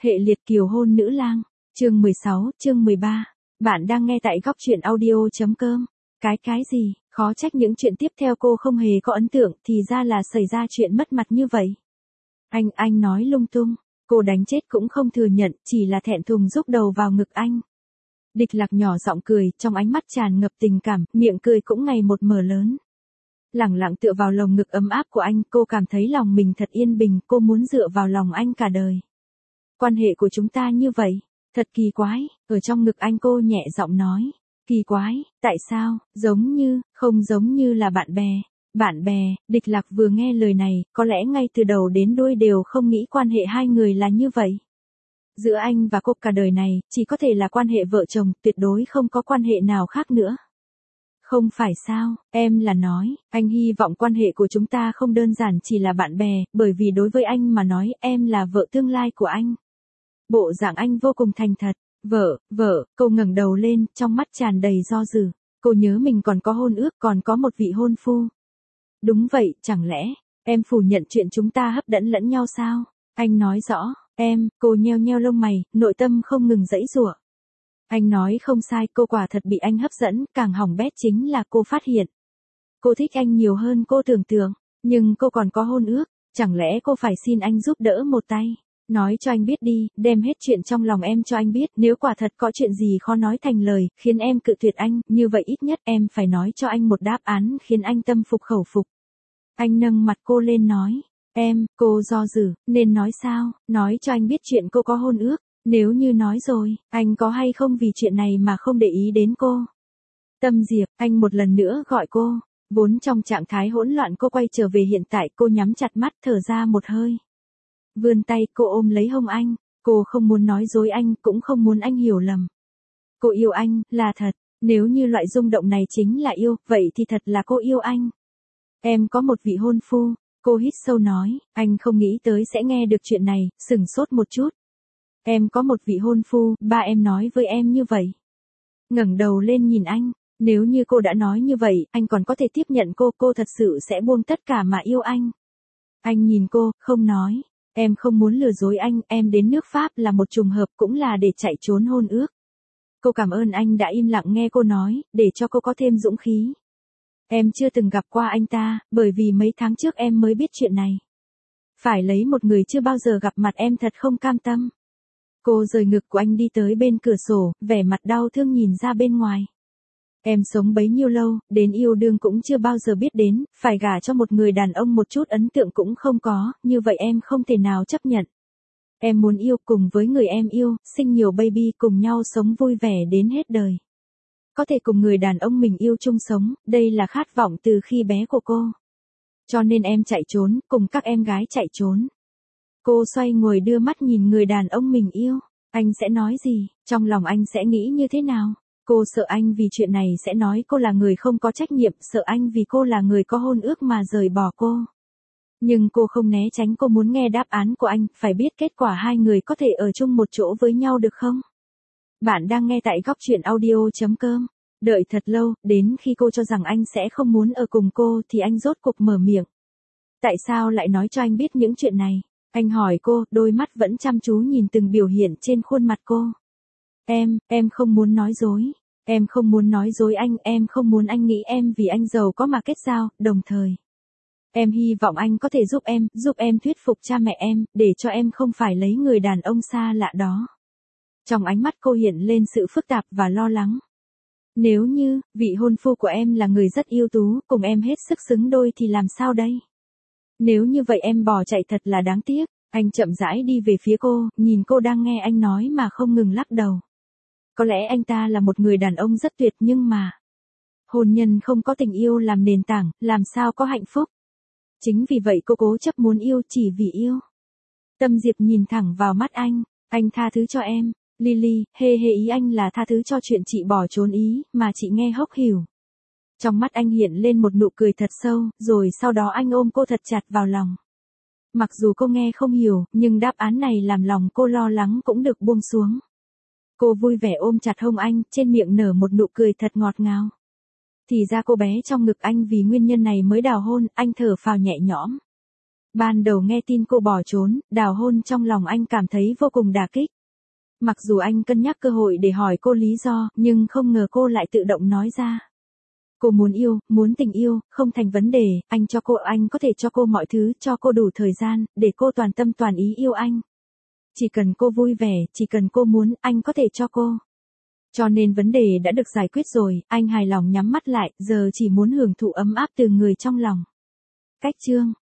Hệ liệt kiều hôn nữ lang, chương 16, chương 13. Bạn đang nghe tại góc truyện audio.com. Cái gì, khó trách những chuyện tiếp theo cô không hề có ấn tượng, thì ra là xảy ra chuyện mất mặt như vậy. Anh nói lung tung, cô đánh chết cũng không thừa nhận, chỉ là thẹn thùng rúc đầu vào ngực anh. Địch Lạc nhỏ giọng cười, trong ánh mắt tràn ngập tình cảm, miệng cười cũng ngày một mở lớn. Lẳng lặng tựa vào lồng ngực ấm áp của anh, cô cảm thấy lòng mình thật yên bình, cô muốn dựa vào lòng anh cả đời. Quan hệ của chúng ta như vậy, thật kỳ quái, ở trong ngực anh cô nhẹ giọng nói. Kỳ quái, tại sao, không giống như là bạn bè. Bạn bè, Địch Lạc vừa nghe lời này, có lẽ ngay từ đầu đến đuôi đều không nghĩ quan hệ hai người là như vậy. Giữa anh và cô cả đời này, chỉ có thể là quan hệ vợ chồng, tuyệt đối không có quan hệ nào khác nữa. Không phải sao, em là nói, anh hy vọng quan hệ của chúng ta không đơn giản chỉ là bạn bè, bởi vì đối với anh mà nói, em là vợ tương lai của anh. Bộ dạng anh vô cùng thành thật. Vợ, cô ngẩng đầu lên, trong mắt tràn đầy do dự. Cô nhớ mình còn có hôn ước, còn có một vị hôn phu. Đúng vậy, chẳng lẽ, em phủ nhận chuyện chúng ta hấp dẫn lẫn nhau sao? Anh nói rõ, cô nheo nheo lông mày, nội tâm không ngừng giãy giụa. Anh nói không sai, cô quả thật bị anh hấp dẫn, càng hỏng bét chính là cô phát hiện. Cô thích anh nhiều hơn cô tưởng tượng, nhưng cô còn có hôn ước, chẳng lẽ cô phải xin anh giúp đỡ một tay? Nói cho anh biết đi, đem hết chuyện trong lòng em cho anh biết, nếu quả thật có chuyện gì khó nói thành lời, khiến em cự tuyệt anh, như vậy ít nhất em phải nói cho anh một đáp án khiến anh tâm phục khẩu phục. Anh nâng mặt cô lên nói, cô do dự, nên nói sao, nói cho anh biết chuyện cô có hôn ước, nếu như nói rồi, anh có hay không vì chuyện này mà không để ý đến cô. Tâm Diệp, anh một lần nữa gọi cô, vốn trong trạng thái hỗn loạn cô quay trở về hiện tại, cô nhắm chặt mắt thở ra một hơi. Vươn tay cô ôm lấy hông anh, cô không muốn nói dối anh, cũng không muốn anh hiểu lầm. Cô yêu anh, là thật, nếu như loại rung động này chính là yêu, vậy thì thật là cô yêu anh. Em có một vị hôn phu, cô hít sâu nói, anh không nghĩ tới sẽ nghe được chuyện này, sửng sốt một chút. Em có một vị hôn phu, ba em nói với em như vậy. Ngẩng đầu lên nhìn anh, nếu như cô đã nói như vậy, anh còn có thể tiếp nhận cô thật sự sẽ buông tất cả mà yêu anh. Anh nhìn cô, không nói. Em không muốn lừa dối anh, em đến nước Pháp là một trùng hợp cũng là để chạy trốn hôn ước. Cô cảm ơn anh đã im lặng nghe cô nói, để cho cô có thêm dũng khí. Em chưa từng gặp qua anh ta, bởi vì mấy tháng trước em mới biết chuyện này. Phải lấy một người chưa bao giờ gặp mặt em thật không cam tâm. Cô rời ngực của anh đi tới bên cửa sổ, vẻ mặt đau thương nhìn ra bên ngoài. Em sống bấy nhiêu lâu, đến yêu đương cũng chưa bao giờ biết đến, phải gả cho một người đàn ông một chút ấn tượng cũng không có, như vậy em không thể nào chấp nhận. Em muốn yêu cùng với người em yêu, sinh nhiều baby cùng nhau sống vui vẻ đến hết đời. Có thể cùng người đàn ông mình yêu chung sống, đây là khát vọng từ khi bé của cô. Cho nên em chạy trốn, cùng các em gái chạy trốn. Cô xoay người đưa mắt nhìn người đàn ông mình yêu, anh sẽ nói gì, trong lòng anh sẽ nghĩ như thế nào? Cô sợ anh vì chuyện này sẽ nói cô là người không có trách nhiệm, sợ anh vì cô là người có hôn ước mà rời bỏ cô. Nhưng cô không né tránh, cô muốn nghe đáp án của anh, phải biết kết quả hai người có thể ở chung một chỗ với nhau được không? Bạn đang nghe tại góc truyện audio.com. Đợi thật lâu, đến khi cô cho rằng anh sẽ không muốn ở cùng cô thì anh rốt cục mở miệng. Tại sao lại nói cho anh biết những chuyện này? Anh hỏi cô, đôi mắt vẫn chăm chú nhìn từng biểu hiện trên khuôn mặt cô. Em không muốn nói dối. Em không muốn nói dối anh, em không muốn anh nghĩ em vì anh giàu có mà kết giao, đồng thời. Em hy vọng anh có thể giúp em thuyết phục cha mẹ em, để cho em không phải lấy người đàn ông xa lạ đó. Trong ánh mắt cô hiện lên sự phức tạp và lo lắng. Nếu như, vị hôn phu của em là người rất ưu tú, cùng em hết sức xứng đôi thì làm sao đây? Nếu như vậy em bỏ chạy thật là đáng tiếc. Anh chậm rãi đi về phía cô, nhìn cô đang nghe anh nói mà không ngừng lắc đầu. Có lẽ anh ta là một người đàn ông rất tuyệt nhưng mà hôn nhân không có tình yêu làm nền tảng, làm sao có hạnh phúc. Chính vì vậy cô cố chấp muốn yêu chỉ vì yêu. Tâm Diệp nhìn thẳng vào mắt anh tha thứ cho em. Lily, ý anh là tha thứ cho chuyện chị bỏ trốn ý, mà chị nghe hốc hỉu. Trong mắt anh hiện lên một nụ cười thật sâu, rồi sau đó anh ôm cô thật chặt vào lòng. Mặc dù cô nghe không hiểu, nhưng đáp án này làm lòng cô lo lắng cũng được buông xuống. Cô vui vẻ ôm chặt hông anh, trên miệng nở một nụ cười thật ngọt ngào. Thì ra cô bé trong ngực anh vì nguyên nhân này mới đào hôn, anh thở phào nhẹ nhõm. Ban đầu nghe tin cô bỏ trốn, đào hôn trong lòng anh cảm thấy vô cùng đả kích. Mặc dù anh cân nhắc cơ hội để hỏi cô lý do, nhưng không ngờ cô lại tự động nói ra. Cô muốn yêu, muốn tình yêu, không thành vấn đề, anh cho cô, anh có thể cho cô mọi thứ, cho cô đủ thời gian, để cô toàn tâm toàn ý yêu anh. Chỉ cần cô vui vẻ, chỉ cần cô muốn, anh có thể cho cô. Cho nên vấn đề đã được giải quyết rồi, anh hài lòng nhắm mắt lại, giờ chỉ muốn hưởng thụ ấm áp từ người trong lòng. Cách chương